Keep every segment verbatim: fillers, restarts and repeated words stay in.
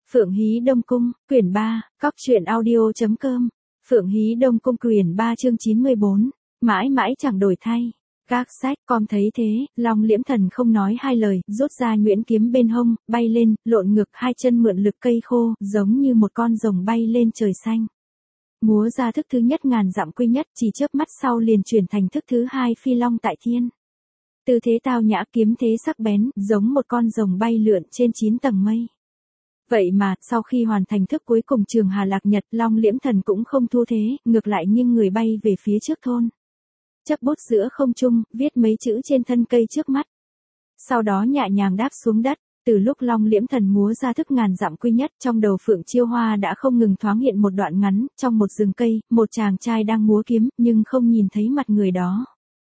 Phượng Hí Đông Cung, quyển ba, cóc truyện audio.com, Phượng Hí Đông Cung quyển ba chương chín mươi bốn, mãi mãi chẳng đổi thay. Các sách con thấy thế, Long Liễm Thần không nói hai lời, rút ra nhuyễn kiếm bên hông, bay lên, lộn ngược hai chân mượn lực cây khô, giống như một con rồng bay lên trời xanh. Múa ra thức thứ nhất ngàn dặm quy nhất, chỉ chớp mắt sau liền chuyển thành thức thứ hai phi long tại thiên. Tư thế tao nhã, kiếm thế sắc bén, giống một con rồng bay lượn trên chín tầng mây. Vậy mà, sau khi hoàn thành thức cuối cùng Trường Hà Lạc Nhật, Long Liễm Thần cũng không thu thế, ngược lại nghiêng người bay về phía trước thôn. Chấp bút giữa không trung, viết mấy chữ trên thân cây trước mắt. Sau đó nhẹ nhàng đáp xuống đất. Từ lúc Long Liễm Thần múa ra thức ngàn dặm quy nhất, trong đầu Phượng Chiêu Hoa đã không ngừng thoáng hiện một đoạn ngắn, trong một rừng cây, một chàng trai đang múa kiếm, nhưng không nhìn thấy mặt người đó.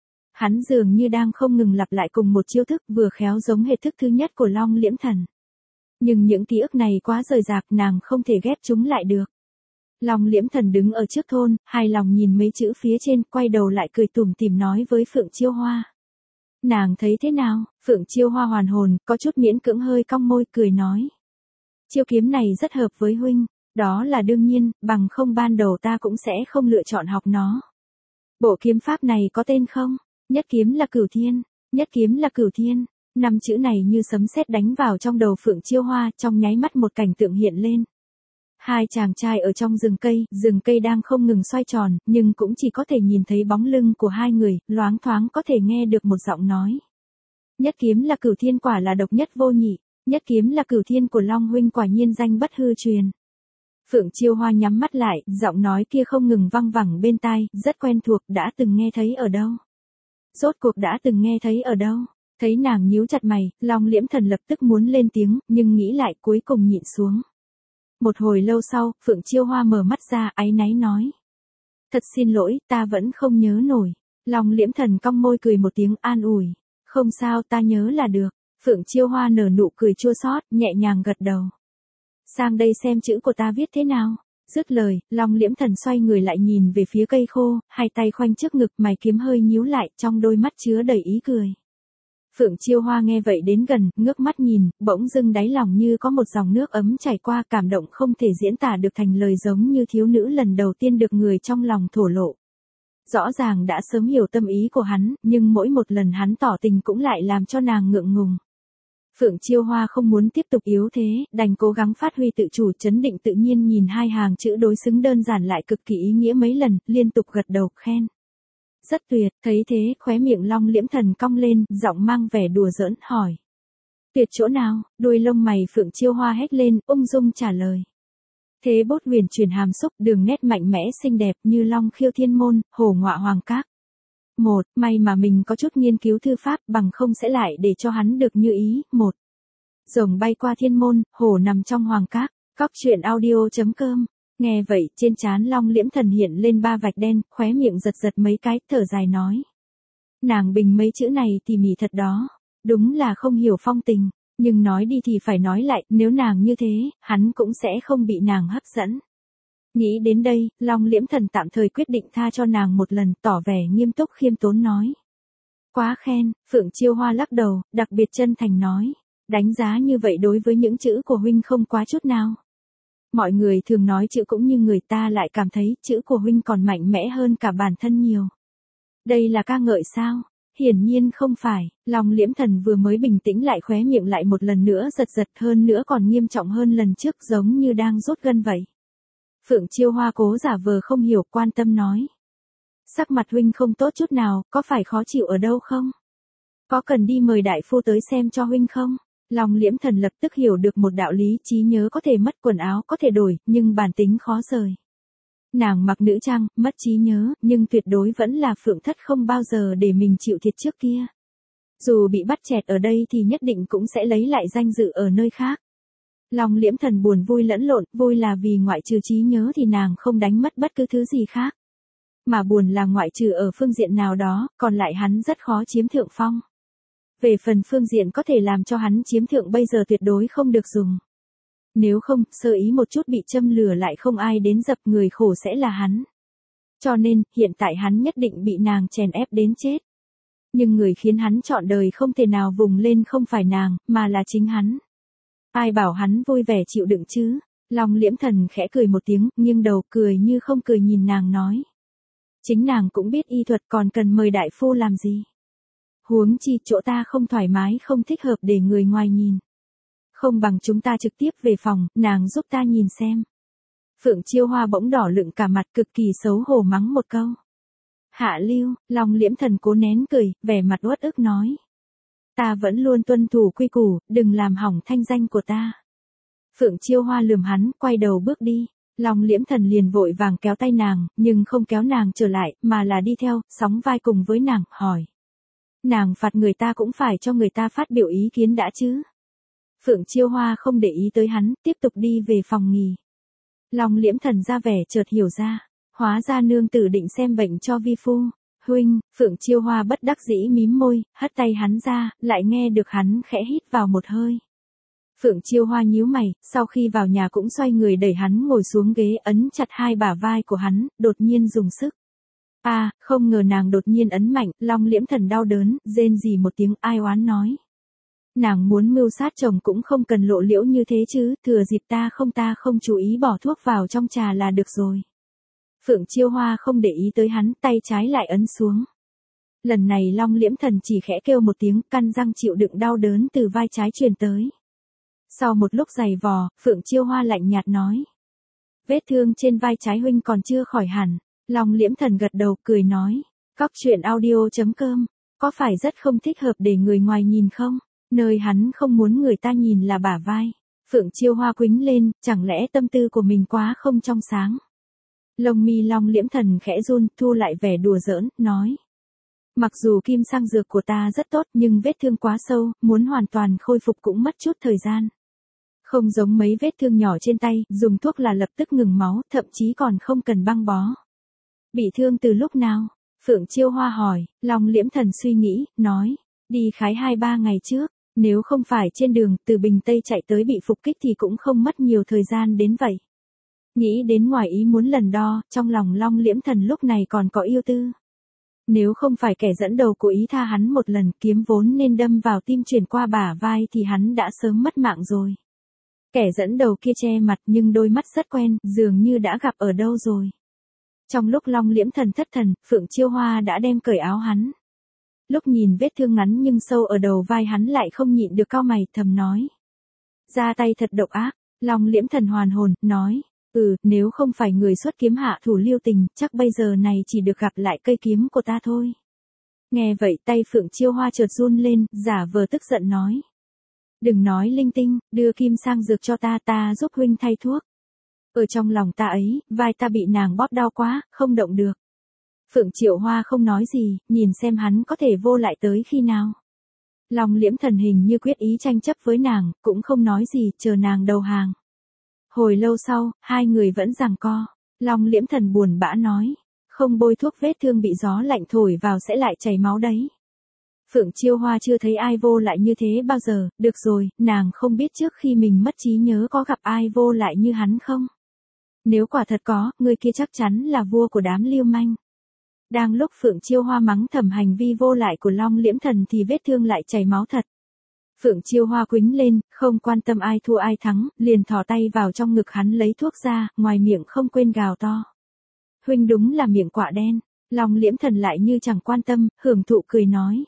Hắn dường như đang không ngừng lặp lại cùng một chiêu thức vừa khéo giống hệt thức thứ nhất của Long Liễm Thần. Nhưng những ký ức này quá rời rạc, nàng không thể ghép chúng lại được. Long Liễm Thần đứng ở trước thôn, hài lòng nhìn mấy chữ phía trên, quay đầu lại cười tủm tỉm nói với Phượng Chiêu Hoa. Nàng thấy thế nào? Phượng Chiêu Hoa hoàn hồn, có chút miễn cưỡng hơi cong môi cười nói. Chiêu kiếm này rất hợp với huynh, đó là đương nhiên, bằng không ban đầu ta cũng sẽ không lựa chọn học nó. Bộ kiếm pháp này có tên không? Nhất kiếm là Cửu Thiên, nhất kiếm là Cửu Thiên. Năm chữ này như sấm sét đánh vào trong đầu Phượng Chiêu Hoa, trong nháy mắt một cảnh tượng hiện lên. Hai chàng trai ở trong rừng cây, rừng cây đang không ngừng xoay tròn, nhưng cũng chỉ có thể nhìn thấy bóng lưng của hai người, loáng thoáng có thể nghe được một giọng nói. Nhất kiếm là Cửu Thiên quả là độc nhất vô nhị, nhất kiếm là Cửu Thiên của Long huynh quả nhiên danh bất hư truyền. Phượng Chiêu Hoa nhắm mắt lại, giọng nói kia không ngừng văng vẳng bên tai, rất quen thuộc, đã từng nghe thấy ở đâu. Rốt cuộc đã từng nghe thấy ở đâu. Thấy nàng nhíu chặt mày, Long Liễm Thần lập tức muốn lên tiếng, nhưng nghĩ lại cuối cùng nhịn xuống. Một hồi lâu sau, Phượng Chiêu Hoa mở mắt ra, áy náy nói. Thật xin lỗi, ta vẫn không nhớ nổi. Long Liễm Thần cong môi cười một tiếng an ủi. Không sao, ta nhớ là được. Phượng Chiêu Hoa nở nụ cười chua xót, nhẹ nhàng gật đầu. Sang đây xem chữ của ta viết thế nào. Dứt lời, Long Liễm Thần xoay người lại nhìn về phía cây khô, hai tay khoanh trước ngực, mày kiếm hơi nhíu lại, trong đôi mắt chứa đầy ý cười. Phượng Chiêu Hoa nghe vậy đến gần, ngước mắt nhìn, bỗng dưng đáy lòng như có một dòng nước ấm chảy qua, cảm động không thể diễn tả được thành lời, giống như thiếu nữ lần đầu tiên được người trong lòng thổ lộ. Rõ ràng đã sớm hiểu tâm ý của hắn, nhưng mỗi một lần hắn tỏ tình cũng lại làm cho nàng ngượng ngùng. Phượng Chiêu Hoa không muốn tiếp tục yếu thế, đành cố gắng phát huy tự chủ, trấn định tự nhiên nhìn hai hàng chữ đối xứng đơn giản lại cực kỳ ý nghĩa mấy lần, liên tục gật đầu khen. Rất tuyệt, thấy thế, khóe miệng Long Liễm Thần cong lên, giọng mang vẻ đùa giỡn, hỏi. Tuyệt chỗ nào? Đuôi lông mày Phượng Chiêu Hoa hét lên, ung dung trả lời. Thế bút huyền chuyển hàm xúc, đường nét mạnh mẽ xinh đẹp như long khiêu thiên môn, hổ ngọa hoàng các. Một, may mà mình có chút nghiên cứu thư pháp, bằng không sẽ lại để cho hắn được như ý. Một, rồng bay qua thiên môn, hổ nằm trong hoàng các. Cóc truyện audio.com. Nghe vậy, trên trán Long Liễm Thần hiện lên ba vạch đen, khóe miệng giật giật mấy cái, thở dài nói. Nàng bình mấy chữ này tỉ mỉ thật đó. Đúng là không hiểu phong tình, nhưng nói đi thì phải nói lại, nếu nàng như thế, hắn cũng sẽ không bị nàng hấp dẫn. Nghĩ đến đây, Long Liễm Thần tạm thời quyết định tha cho nàng một lần, tỏ vẻ nghiêm túc khiêm tốn nói. Quá khen, Phượng Chiêu Hoa lắc đầu, đặc biệt chân thành nói. Đánh giá như vậy đối với những chữ của huynh không quá chút nào. Mọi người thường nói chữ cũng như người, ta lại cảm thấy chữ của huynh còn mạnh mẽ hơn cả bản thân nhiều. Đây là ca ngợi sao? Hiển nhiên không phải. Long Liễm Thần vừa mới bình tĩnh lại, khóe miệng lại một lần nữa giật giật, hơn nữa còn nghiêm trọng hơn lần trước, giống như đang rút gân vậy. Phượng Chiêu Hoa cố giả vờ không hiểu, quan tâm nói. Sắc mặt huynh không tốt chút nào, có phải khó chịu ở đâu không? Có cần đi mời đại phu tới xem cho huynh không? Long Liễm Thần lập tức hiểu được một đạo lý, trí nhớ có thể mất, quần áo có thể đổi, nhưng bản tính khó rời. Nàng mặc nữ trang, mất trí nhớ, nhưng tuyệt đối vẫn là Phượng Thất, không bao giờ để mình chịu thiệt trước kia. Dù bị bắt chẹt ở đây thì nhất định cũng sẽ lấy lại danh dự ở nơi khác. Long Liễm Thần buồn vui lẫn lộn, vui là vì ngoại trừ trí nhớ thì nàng không đánh mất bất cứ thứ gì khác. Mà buồn là ngoại trừ ở phương diện nào đó, còn lại hắn rất khó chiếm thượng phong. Về phần phương diện có thể làm cho hắn chiếm thượng bây giờ tuyệt đối không được dùng. Nếu không, sơ ý một chút bị châm lửa lại không ai đến dập, người khổ sẽ là hắn. Cho nên, hiện tại hắn nhất định bị nàng chèn ép đến chết. Nhưng người khiến hắn trọn đời không thể nào vùng lên không phải nàng, mà là chính hắn. Ai bảo hắn vui vẻ chịu đựng chứ? Long Liễm Thần khẽ cười một tiếng, nghiêng đầu cười như không cười nhìn nàng nói. Chính nàng cũng biết y thuật còn cần mời đại phu làm gì. Huống chi chỗ ta không thoải mái không thích hợp để người ngoài nhìn. Không bằng chúng ta trực tiếp về phòng, nàng giúp ta nhìn xem. Phượng Chiêu Hoa bỗng đỏ lựng cả mặt cực kỳ xấu hổ mắng một câu. Hạ lưu, Long Liễm Thần cố nén cười, vẻ mặt uất ức nói. Ta vẫn luôn tuân thủ quy củ, đừng làm hỏng thanh danh của ta. Phượng Chiêu Hoa lườm hắn, quay đầu bước đi. Long Liễm Thần liền vội vàng kéo tay nàng, nhưng không kéo nàng trở lại, mà là đi theo, sóng vai cùng với nàng, hỏi. Nàng phạt người ta cũng phải cho người ta phát biểu ý kiến đã chứ. Phượng Chiêu Hoa không để ý tới hắn, tiếp tục đi về phòng nghỉ. Long Liễm Thần ra vẻ chợt hiểu ra, hóa ra nương tử định xem bệnh cho vi phu. Huynh, Phượng Chiêu Hoa bất đắc dĩ mím môi, hất tay hắn ra, lại nghe được hắn khẽ hít vào một hơi. Phượng Chiêu Hoa nhíu mày, sau khi vào nhà cũng xoay người đẩy hắn ngồi xuống ghế, ấn chặt hai bả vai của hắn, đột nhiên dùng sức. A, à, không ngờ nàng đột nhiên ấn mạnh, Long Liễm Thần đau đớn, rên rỉ một tiếng ai oán nói. Nàng muốn mưu sát chồng cũng không cần lộ liễu như thế chứ, thừa dịp ta không ta không chú ý bỏ thuốc vào trong trà là được rồi. Phượng Chiêu Hoa không để ý tới hắn, tay trái lại ấn xuống. Lần này Long Liễm Thần chỉ khẽ kêu một tiếng, căn răng chịu đựng đau đớn từ vai trái truyền tới. Sau một lúc giày vò, Phượng Chiêu Hoa lạnh nhạt nói. Vết thương trên vai trái huynh còn chưa khỏi hẳn. Long Liễm Thần gật đầu cười nói. Cóc truyện audio chấm com, có phải rất không thích hợp để người ngoài nhìn không? Nơi hắn không muốn người ta nhìn là bả vai. Phượng Chiêu Hoa quĩnh lên, chẳng lẽ tâm tư của mình quá không trong sáng. Lông mi Long Liễm Thần khẽ run, thu lại vẻ đùa giỡn, nói. Mặc dù kim sang dược của ta rất tốt nhưng vết thương quá sâu, muốn hoàn toàn khôi phục cũng mất chút thời gian. Không giống mấy vết thương nhỏ trên tay, dùng thuốc là lập tức ngừng máu, thậm chí còn không cần băng bó. Bị thương từ lúc nào? Phượng Chiêu Hoa hỏi. Long Liễm Thần suy nghĩ, nói. Đi khái hai ba ngày trước, nếu không phải trên đường từ Bình Tây chạy tới bị phục kích thì cũng không mất nhiều thời gian đến vậy. Nghĩ đến ngoài ý muốn lần đo, trong lòng Long Liễm Thần lúc này còn có yêu tư. Nếu không phải kẻ dẫn đầu cố ý tha hắn một lần, kiếm vốn nên đâm vào tim chuyển qua bả vai thì hắn đã sớm mất mạng rồi. Kẻ dẫn đầu kia che mặt nhưng đôi mắt rất quen, dường như đã gặp ở đâu rồi. Trong lúc Long Liễm Thần thất thần, Phượng Chiêu Hoa đã đem cởi áo hắn. Lúc nhìn vết thương ngắn nhưng sâu ở đầu vai hắn lại không nhịn được cau mày, thầm nói. Ra tay thật độc ác. Long Liễm Thần hoàn hồn, nói. Ừ, nếu không phải người xuất kiếm hạ thủ lưu tình, chắc bây giờ này chỉ được gặp lại cây kiếm của ta thôi. Nghe vậy tay Phượng Chiêu Hoa chợt run lên, giả vờ tức giận nói. Đừng nói linh tinh, đưa kim sang dược cho ta, ta giúp huynh thay thuốc. Ở trong lòng ta ấy, vai ta bị nàng bóp đau quá, không động được. Phượng Chiêu Hoa không nói gì, nhìn xem hắn có thể vô lại tới khi nào. Long Liễm Thần hình như quyết ý tranh chấp với nàng, cũng không nói gì, chờ nàng đầu hàng. Hồi lâu sau, hai người vẫn giằng co. Long Liễm Thần buồn bã nói. Không bôi thuốc vết thương bị gió lạnh thổi vào sẽ lại chảy máu đấy. Phượng Chiêu Hoa chưa thấy ai vô lại như thế bao giờ, được rồi, nàng không biết trước khi mình mất trí nhớ có gặp ai vô lại như hắn không? Nếu quả thật có, người kia chắc chắn là vua của đám lưu manh. Đang lúc Phượng Chiêu Hoa mắng thầm hành vi vô lại của Long Liễm Thần thì vết thương lại chảy máu thật. Phượng Chiêu Hoa quĩnh lên, không quan tâm ai thua ai thắng, liền thò tay vào trong ngực hắn lấy thuốc ra, ngoài miệng không quên gào to. Huynh đúng là miệng quạ đen. Long Liễm Thần lại như chẳng quan tâm, hưởng thụ cười nói.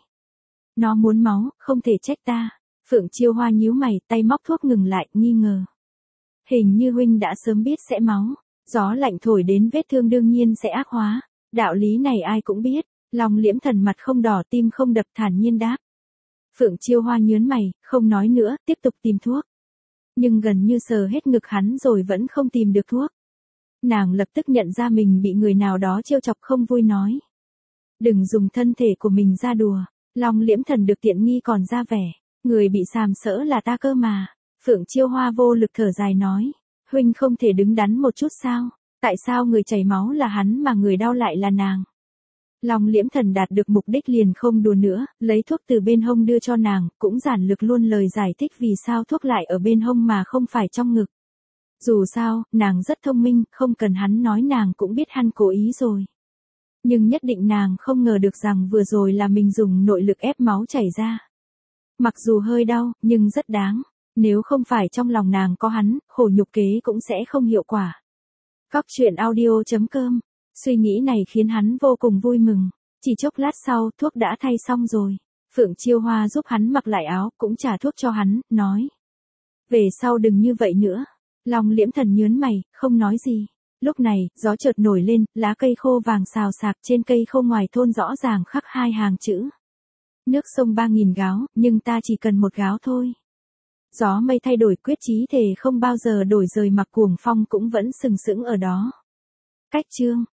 Nó muốn máu, không thể trách ta. Phượng Chiêu Hoa nhíu mày, tay móc thuốc ngừng lại, nghi ngờ. Hình như huynh đã sớm biết sẽ máu. Gió lạnh thổi đến vết thương đương nhiên sẽ ác hóa. Đạo lý này ai cũng biết. Long Liễm Thần mặt không đỏ tim không đập thản nhiên đáp. Phượng Chiêu Hoa nhớn mày, không nói nữa, tiếp tục tìm thuốc. Nhưng gần như sờ hết ngực hắn rồi vẫn không tìm được thuốc. Nàng lập tức nhận ra mình bị người nào đó trêu chọc không vui nói. Đừng dùng thân thể của mình ra đùa. Long Liễm Thần được tiện nghi còn ra vẻ. Người bị sàm sỡ là ta cơ mà. Phượng Chiêu Hoa vô lực thở dài nói. Huynh không thể đứng đắn một chút sao? Tại sao người chảy máu là hắn mà người đau lại là nàng? Long Liễm Thần đạt được mục đích liền không đùa nữa, lấy thuốc từ bên hông đưa cho nàng, cũng giản lược luôn lời giải thích vì sao thuốc lại ở bên hông mà không phải trong ngực. Dù sao, nàng rất thông minh, không cần hắn nói nàng cũng biết hắn cố ý rồi. Nhưng nhất định nàng không ngờ được rằng vừa rồi là mình dùng nội lực ép máu chảy ra. Mặc dù hơi đau, nhưng rất đáng. Nếu không phải trong lòng nàng có hắn, khổ nhục kế cũng sẽ không hiệu quả. Cóc truyện audio.com. Suy nghĩ này khiến hắn vô cùng vui mừng. Chỉ chốc lát sau, thuốc đã thay xong rồi. Phượng Chiêu Hoa giúp hắn mặc lại áo, cũng trả thuốc cho hắn, nói. Về sau đừng như vậy nữa. Long Liễm Thần nhớn mày, không nói gì. Lúc này, gió chợt nổi lên, lá cây khô vàng xào xạc, trên cây khô ngoài thôn rõ ràng khắc hai hàng chữ. Nước sông ba nghìn gáo, nhưng ta chỉ cần một gáo thôi. Gió mây thay đổi, quyết chí thề không bao giờ đổi rời, mặc cuồng phong cũng vẫn sừng sững ở đó. Cách chương